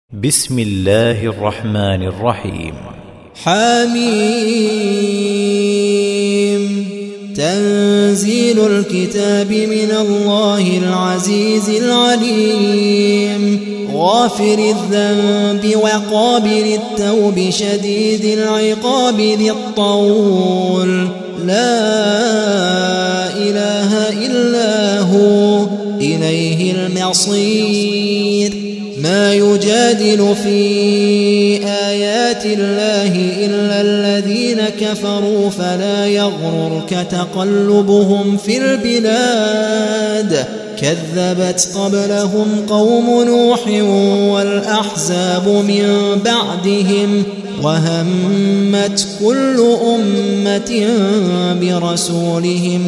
بسم الله الرحمن الرحيم. حميم. تنزيل الكتاب من الله العزيز العليم، غافر الذنب وقابل التوب شديد العقاب ذي الطول، لا إله إلا هو إليه المصير. ما يجادل في آيات الله إلا الذين كفروا، فلا يغررك تقلبهم في البلاد. كذبت قبلهم قوم نوح والأحزاب من بعدهم، وهمت كل أمة برسولهم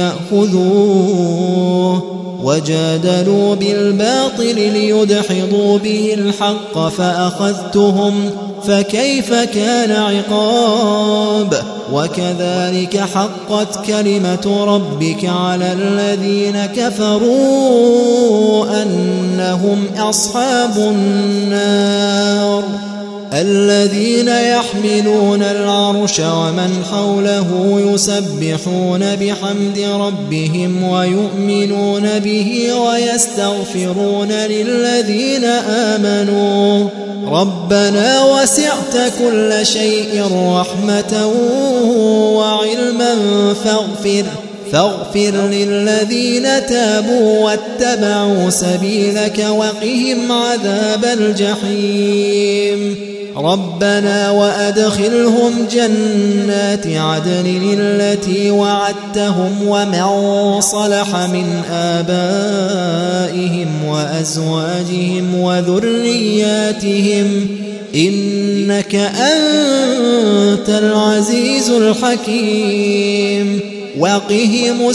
ليأخذوه، وجادلوا بالباطل ليدحضوا به الحق فأخذتهم، فكيف كان عقاب. وكذلك حقت كلمة ربك على الذين كفروا أنهم أصحاب النار. الذين يحملون العرش ومن حوله يسبحون بحمد ربهم ويؤمنون به ويستغفرون للذين آمنوا ربنا وسعت كل شيء رحمة وعلما فاغفر للذين تابوا واتبعوا سبيلك وقهم عذاب الجحيم. ربنا وأدخلهم جنات عدن التي وعدتهم ومن صلح من آبائهم وأزواجهم وذرياتهم إنك أنت العزيز الحكيم. وقهم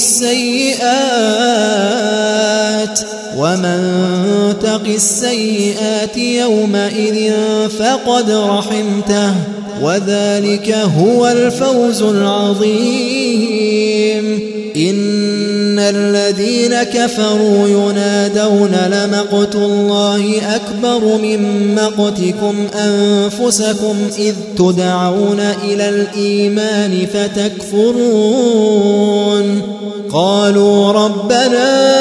السيئات ومن تق السيئات يومئذ فقد رحمته، وذلك هو الفوز العظيم. إن الذين كفروا ينادون لمقت الله أكبر من مقتكم أنفسكم إذ تدعون إلى الإيمان فتكفرون. قالوا ربنا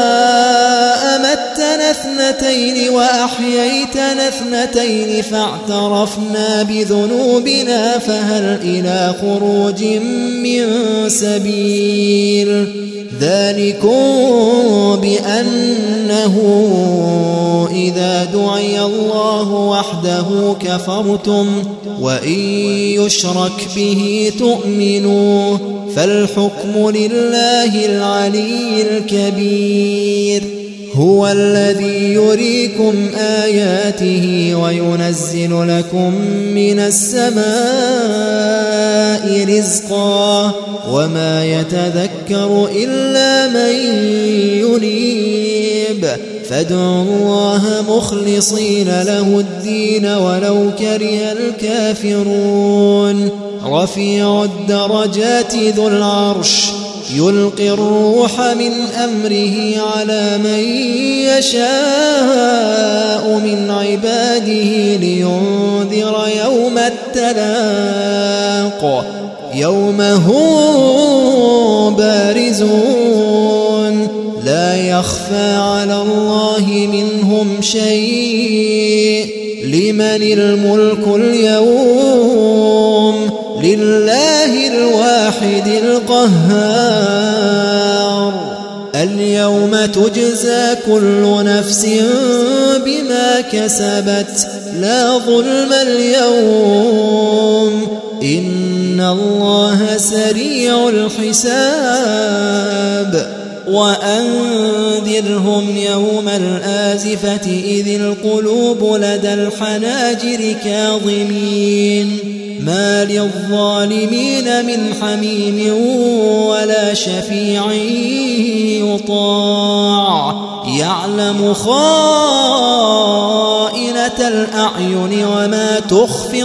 أمتنا اثنتين وأحييتنا اثنتين فاعترفنا بذنوبنا فهل إلى خروج من سبيل. ذلكم بأنه إذا دعي الله وحده كفرتم وإن يشرك به تؤمنوا، فالحكم لله العلي الكبير. هو الذي يريكم آياته وينزل لكم من السماء رزقا، وما يتذكر إلا من ينيب. فادعوا الله مخلصين له الدين ولو كره الكافرون. رفيع الدرجات ذو العرش يلقي الروح من أمره على من يشاء من عباده لينذر يوم التلاق، يوم هم بارزون لا يخفى على الله منهم شيء. لمن الملك اليوم؟ لله الواحد القهار. اليوم تجزى كل نفس بما كسبت لا ظلم اليوم، إن الله سريع الحساب. وأنذرهم يوم الآزفة إذ القلوب لدى الحناجر كاظمين، ما للظالمين من حميم ولا شفيع يطاع، يعلم خائنة الأعين وما تخفي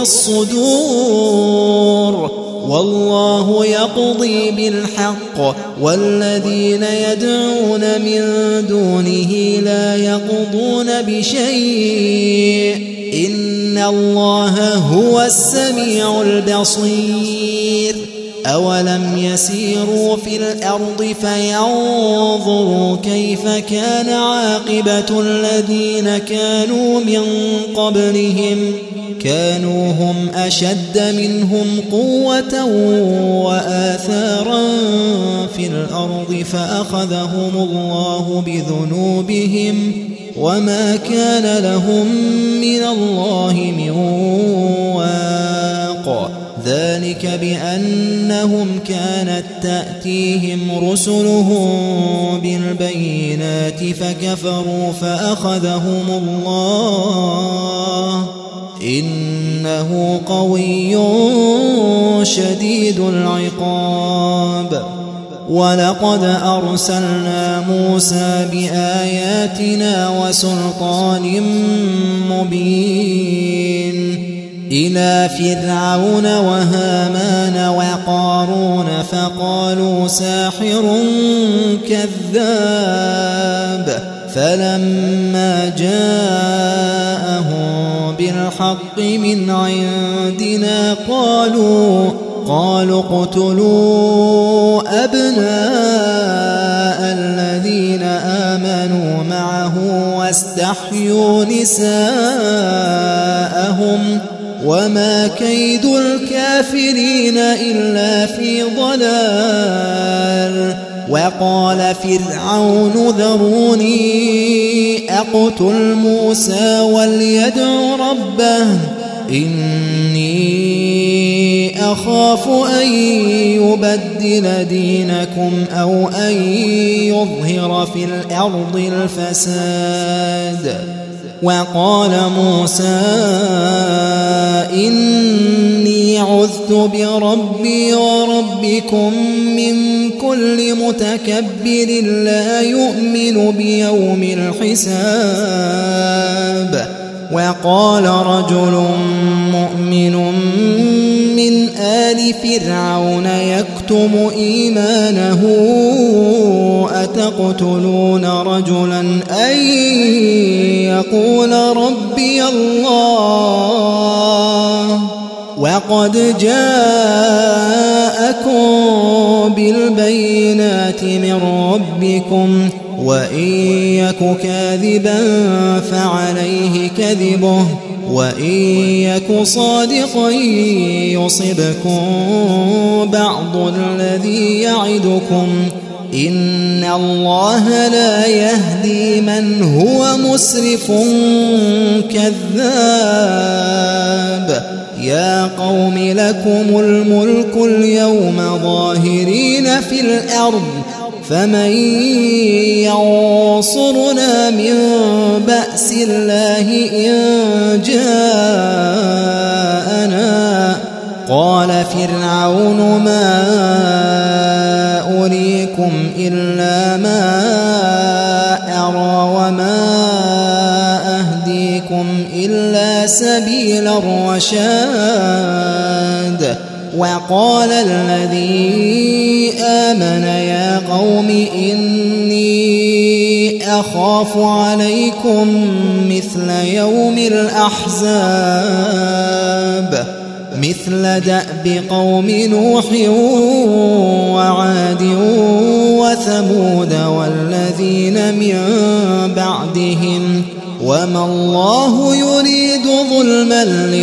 الصدور. والله يقضي بالحق والذين يدعون من دونه لا يقضون بشيء الله هو السميع البصير أولم يسيروا في الأرض فينظروا كيف كان عاقبة الذين كانوا من قبلهم كانوا هم أشد منهم قوة وآثارا في الأرض فأخذهم الله بذنوبهم وما كان لهم من الله من واق ذلك بأنهم كانت تأتيهم رسلهم بالبينات فكفروا فأخذهم الله إنه قوي شديد العقاب ولقد أرسلنا موسى بآياتنا وسلطان مبين إلى فرعون وهامان وقارون فقالوا ساحر كذاب فلما جاءهم بالحق من عندنا قالوا اقتلوا أبناء الذين آمنوا معه واستحيوا نساءهم وما كيد الكافرين إلا في ضلال وقال فرعون ذروني أقتل موسى وليدع ربه إني أخاف أن يبدل دينكم أو أن يظهر في الأرض الفساد وقال موسى إني عذت بربي وربكم من كل متكبر لا يؤمن بيوم الحساب وقال رجل مؤمن من آل فرعون يكتم إيمانه أتقتلون رجلا أن يقول ربي الله وقد جاءكم بالبينات من ربكم وإن يك كاذبا فعليه كذبه وإن يك صادقا يصبكم بعض الذي يعدكم إن الله لا يهدي من هو مسرف كذاب يا قوم لكم الملك اليوم ظاهرين في الأرض فمن ينصرنا من بأس الله إن جاءنا قال فرعون ما أريكم إلا ما أرى وما أهديكم إلا سبيل الرشاد وقال الذي آمن يا قوم إني أخاف عليكم مثل يوم الأحزاب مثل دأب قوم نوح وعاد وثمود والذين من بعدهم وما الله يريد ظلما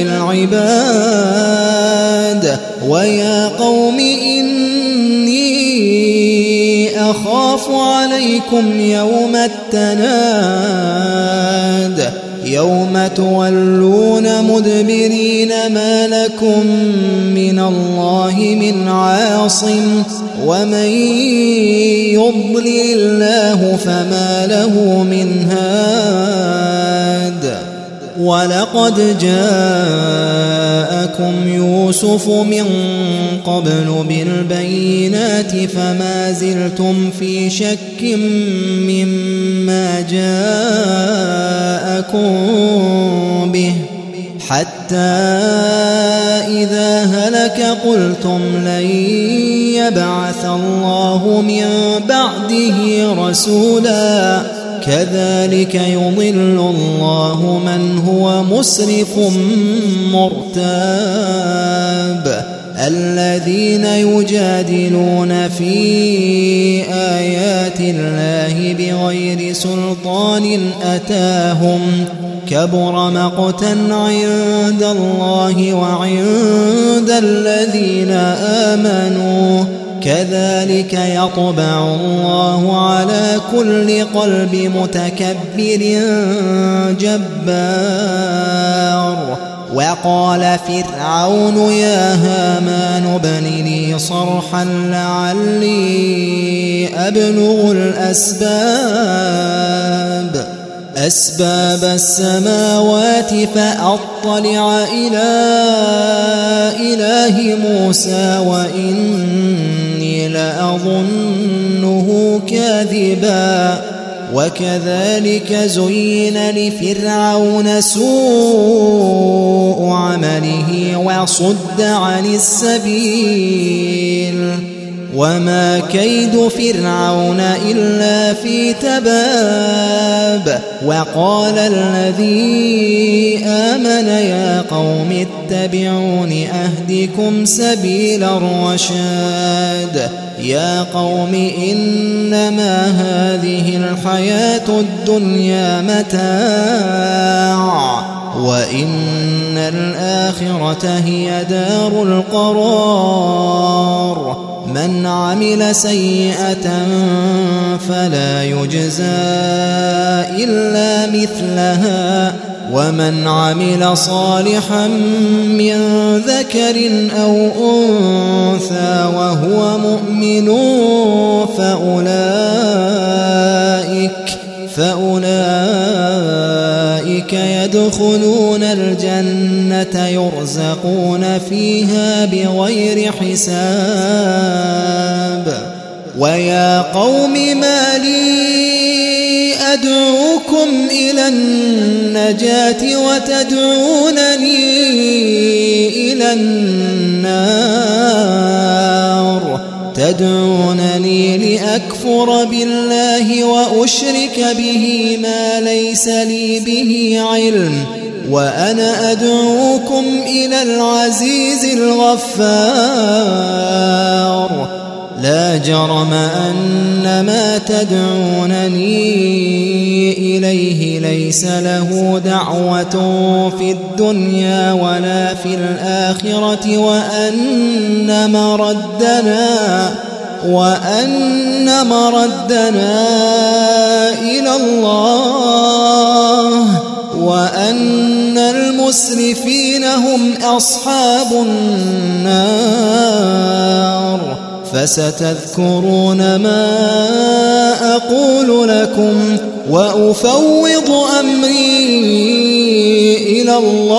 للعباد ويا قوم إني أخاف عليكم يوم التناد يوم تولون مدبرين ما لكم من الله من عاصم ومن يضلل الله فما له من هاد ولقد جاءكم يوسف من قبل بالبينات فما زلتم في شك مما جاءكم به حتى إذا هلك قلتم لن يبعث الله من بعده رسولا كذلك يضل الله من هو مسرف مرتاب الذين يجادلون في آيات الله بغير سلطان أتاهم كبر مقتا عند الله وعند الذين آمنوا كذلك يطبع الله على كل قلب متكبر جبار وقال فرعون يا هامان ابن لي صرحا لعلي أبلغ أسباب السماوات فأطلع إلى إله موسى وإني لأظنه كاذبا وكذلك زين لفرعون سوء عمله وصد عن السبيل وما كيد فرعون إلا في تباب وقال الذي آمن يا قوم اتبعون أهدكم سبيل الرشاد يا قوم إنما هذه الحياة الدنيا متاع وإن الآخرة هي دار القرار من عمل سيئة فلا يجزى إلا مثلها ومن عمل صالحا من ذكر أو أنثى وهو مؤمن فأولئك يدخلون الجنة يرزقون فيها بغير حساب ويا قوم ما لي أدعوكم إلى النجاة وتدعونني إلى النار تدعونني لأكفر بالله وأشرك به ما ليس لي به علم وأنا أدعوكم إلى العزيز الغفار لا جرم أن ما تدعونني إليه ليس له دعوة في الدنيا ولا في الآخرة وأن مردنا إلى الله وأن المسرفين هم أصحاب النار فستذكرون ما أقول لكم وأفوض أمري إلى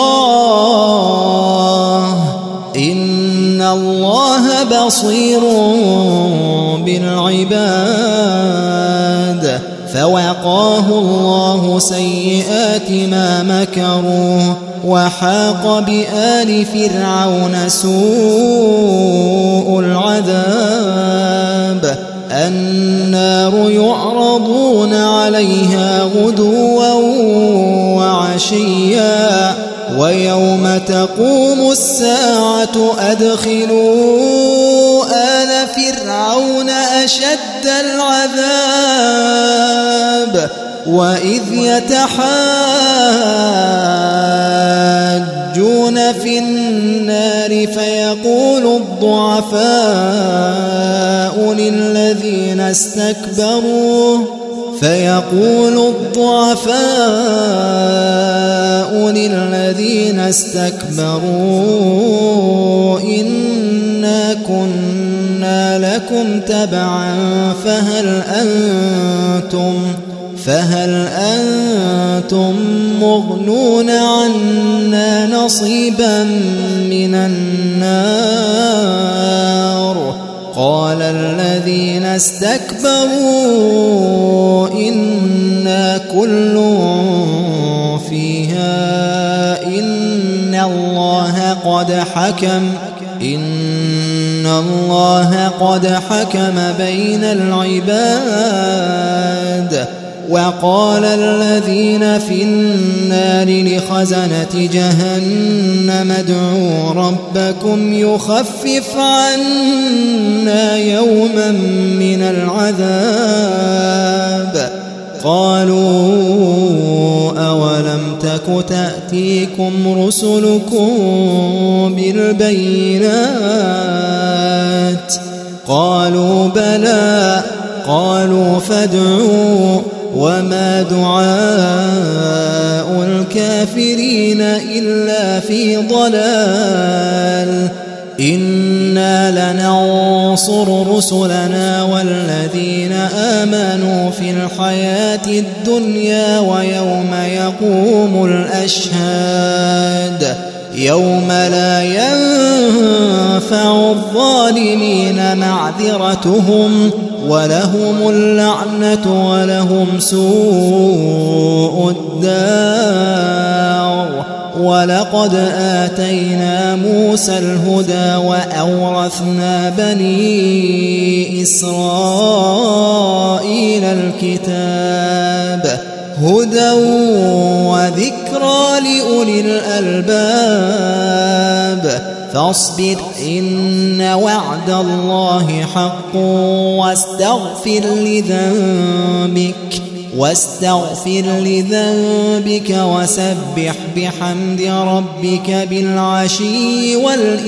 الله إن الله بصير بالعباد فوقاه الله سيئات ما مكروا وحاق بآل فرعون سوء العذاب النار يعرضون عليها غدوا وعشيا ويوم تقوم الساعة أدخلوا آل فرعون أشد العذاب وإذ يتحاجون في النار فيقول الضعفاء للذين استكبروا إنا كنا لكم تبعا فهل أنتم مغنون عنا نصيبا من النار قال الذين استكبروا إنا كل فيها إن الله قد حكم بين العباد وقال الذين في النار لخزنة جهنم ادعوا ربكم يخفف عنا يوما من العذاب قالوا أولم تك تأتيكم رسلكم بالبينات قالوا بلى قالوا فادعوا وما دعاء الكافرين إلا في ضلال إنا لننصر رسلنا والذين آمنوا في الحياة الدنيا ويوم يقوم الأشهاد يوم لا ينفع الظالمين معذرتهم ولهم اللعنة ولهم سوء الدار ولقد آتينا موسى الهدى وأورثنا بني إسرائيل الكتاب هدى وذكرى لأولي الألباب فاصبر إن وعد الله حق واستغفر لذنبك وسبح بحمد ربك بالعشي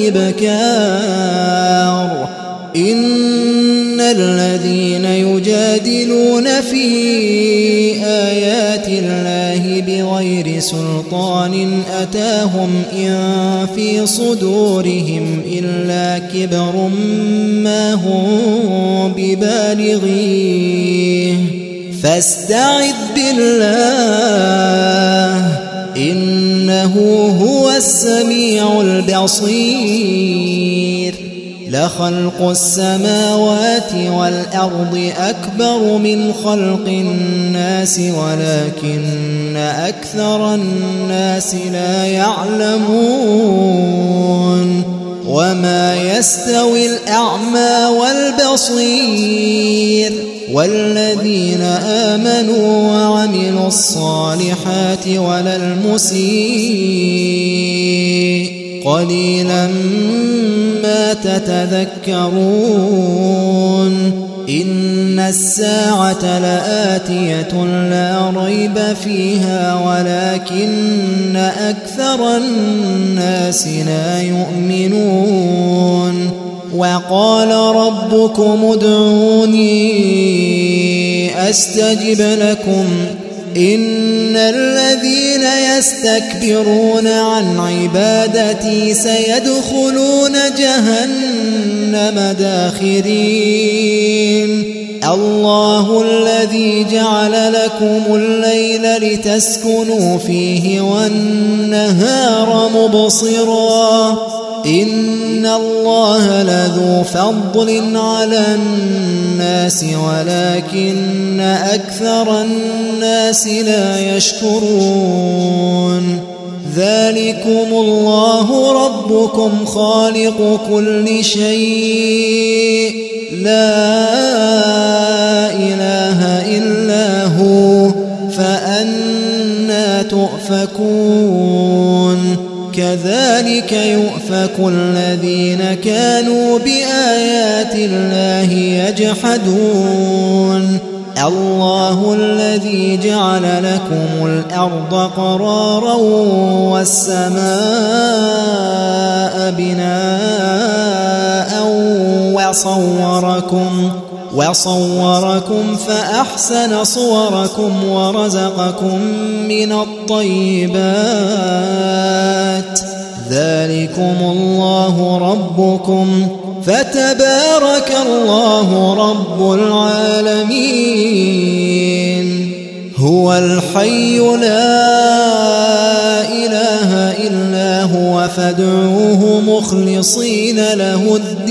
والإبكار إن الذين يجادلون في آيات الله بغير سلطان أتاهم إن في صدورهم إلا كبر ما هم ببالغيه فاستعذ بالله إنه هو السميع البصير لخلق السماوات والأرض أكبر من خلق الناس ولكن أكثر الناس لا يعلمون وما يستوي الأعمى والبصير والذين آمنوا وعملوا الصالحات ولا المسيء قليلا ما تتذكرون إن الساعة لآتية لا ريب فيها ولكن أكثر الناس لا يؤمنون وقال ربكم ادعوني أستجب لكم إن الذين يستكبرون عن عبادتي سيدخلون جهنم داخرين الله الذي جعل لكم الليل لتسكنوا فيه والنهار مبصرا إن الله لذو فضل على الناس ولكن أكثر الناس لا يشكرون ذلكم الله ربكم خالق كل شيء لا إله إلا هو فأنى تؤفكون كذلك يؤفك الذين كانوا بآيات الله يجحدون الله الذي جعل لكم الأرض قرارا والسماء بناء وصوركم فأحسن صوركم ورزقكم من الطيبات ذلكم الله ربكم فتبارك الله رب العالمين هو الحي لا إله إلا هو فادعوه مخلصين له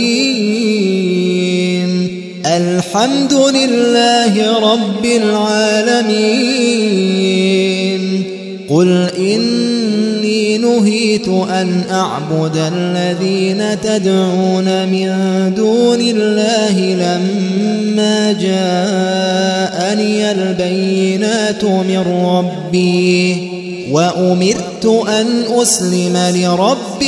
الدين الحمد لله رب العالمين قل إني إني نهيت أن أعبد الذين تدعون من دون الله لما جاءني البينات من ربي وأمرت أن أسلم لرب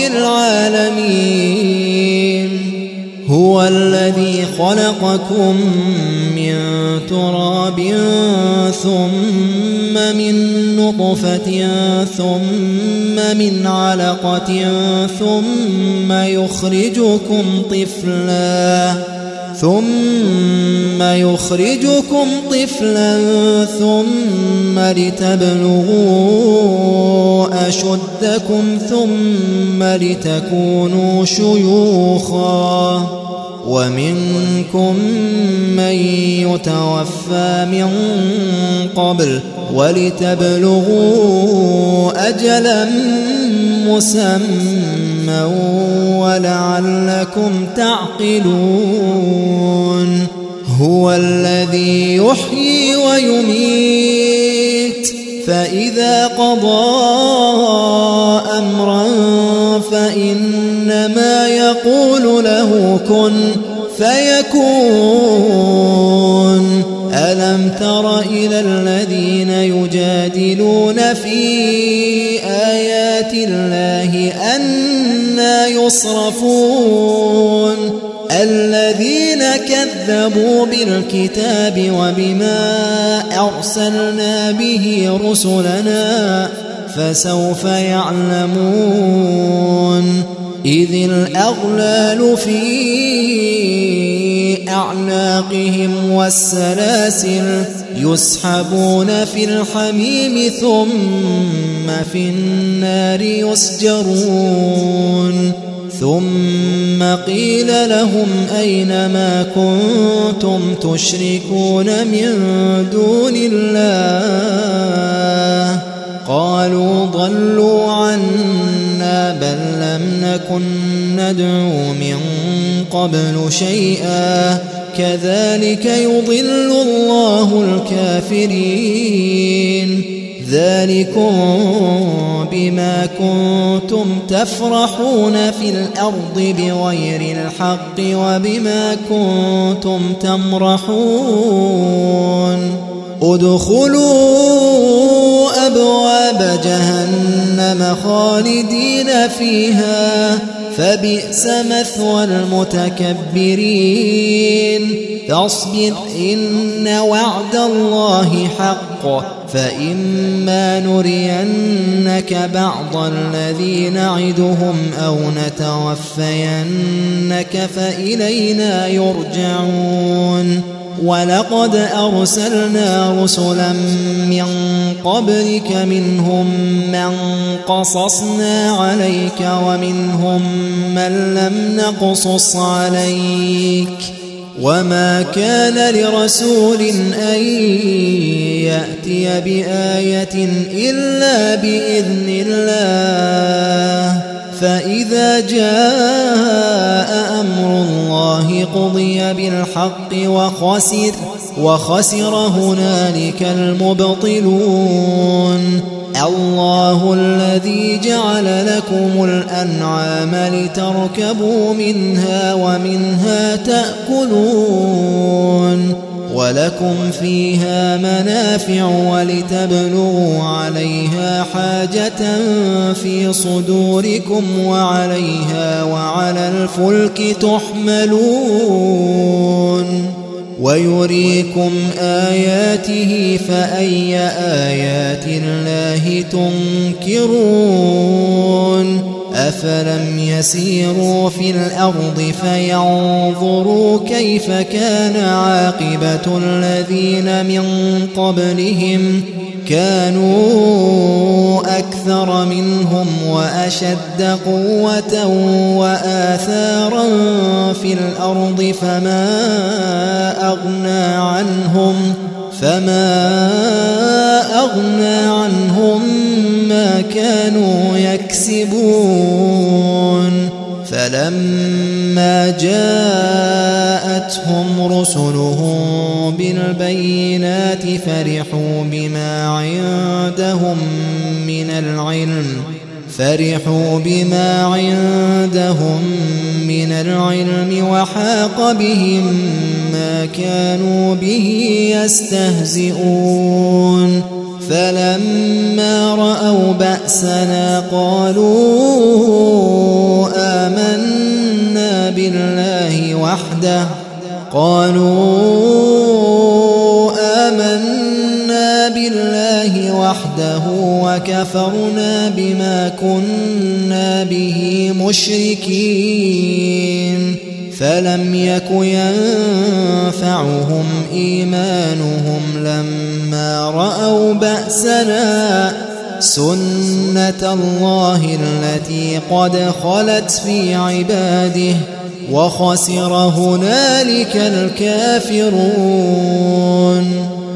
العالمين هو الذي خلقكم من تراب ثم من نطفة ثم من علقة ثم يخرجكم طفلا ثم لتبلغوا أشدكم ثم لتكونوا شيوخا ومنكم من يتوفى من قبل ولتبلغوا أجلا مسمى ولعلكم تعقلون هو الذي يحيي ويميت فإذا قضى أمرا فإنما يقول له كن فيكون ألم تر إلى الذين يجادلون في آيات الله أنى يصرفون الذين كذبوا بالكتاب وبما أرسلنا به رسلنا فسوف يعلمون إذ الأغلال في أعناقهم والسلاسل يسحبون في الحميم ثم في النار يسجرون ثم قيل لهم أين ما كنتم تشركون من دون الله قالوا ضلوا عنا بل لم نكن ندعو من قبل شيئا كذلك يضل الله الكافرين ذلكم بما كنتم تفرحون في الأرض بغير الحق وبما كنتم تمرحون ادخلوا أبواب جهنم خالدين فيها فبئس مثوى المتكبرين فاصبر إن وعد الله حق فإما نرينك بعض الذي نعدهم أو نتوفينك فإلينا يرجعون ولقد أرسلنا رسلا من قبلك منهم من قصصنا عليك ومنهم من لم نقصص عليك وما كان لرسول أن يأتي بآية إلا بإذن الله فإذا جاء أمر الله قضي بالحق وخسر هنالك المبطلون الله الذي جعل لكم الأنعام لتركبوا منها ومنها تأكلون ولكم فيها منافع ولتبلغوا عليها حاجة في صدوركم وعليها وعلى الفلك تحملون ويريكم آياته فأي آيات الله تنكرون أفلم يسيروا في الأرض فينظروا كيف كان عاقبة الذين من قبلهم كانوا أكثر منهم وأشد قوة وآثارا في الأرض فما أغنى عنهم ما كانوا يكسبون فلما جاءتهم رسلهم بالبينات فرحوا بما عندهم من العلم فرحوا بما عندهم من العلم وحاق بهم ما كانوا به يستهزئون فلما رأوا بأسنا قالوا آمنا بالله وحده وكفرنا بما كنا به مشركين فلم يك ينفعهم إيمانهم لما رأوا بأسنا سنة الله التي قد خلت في عباده وخسر هنالك الكافرون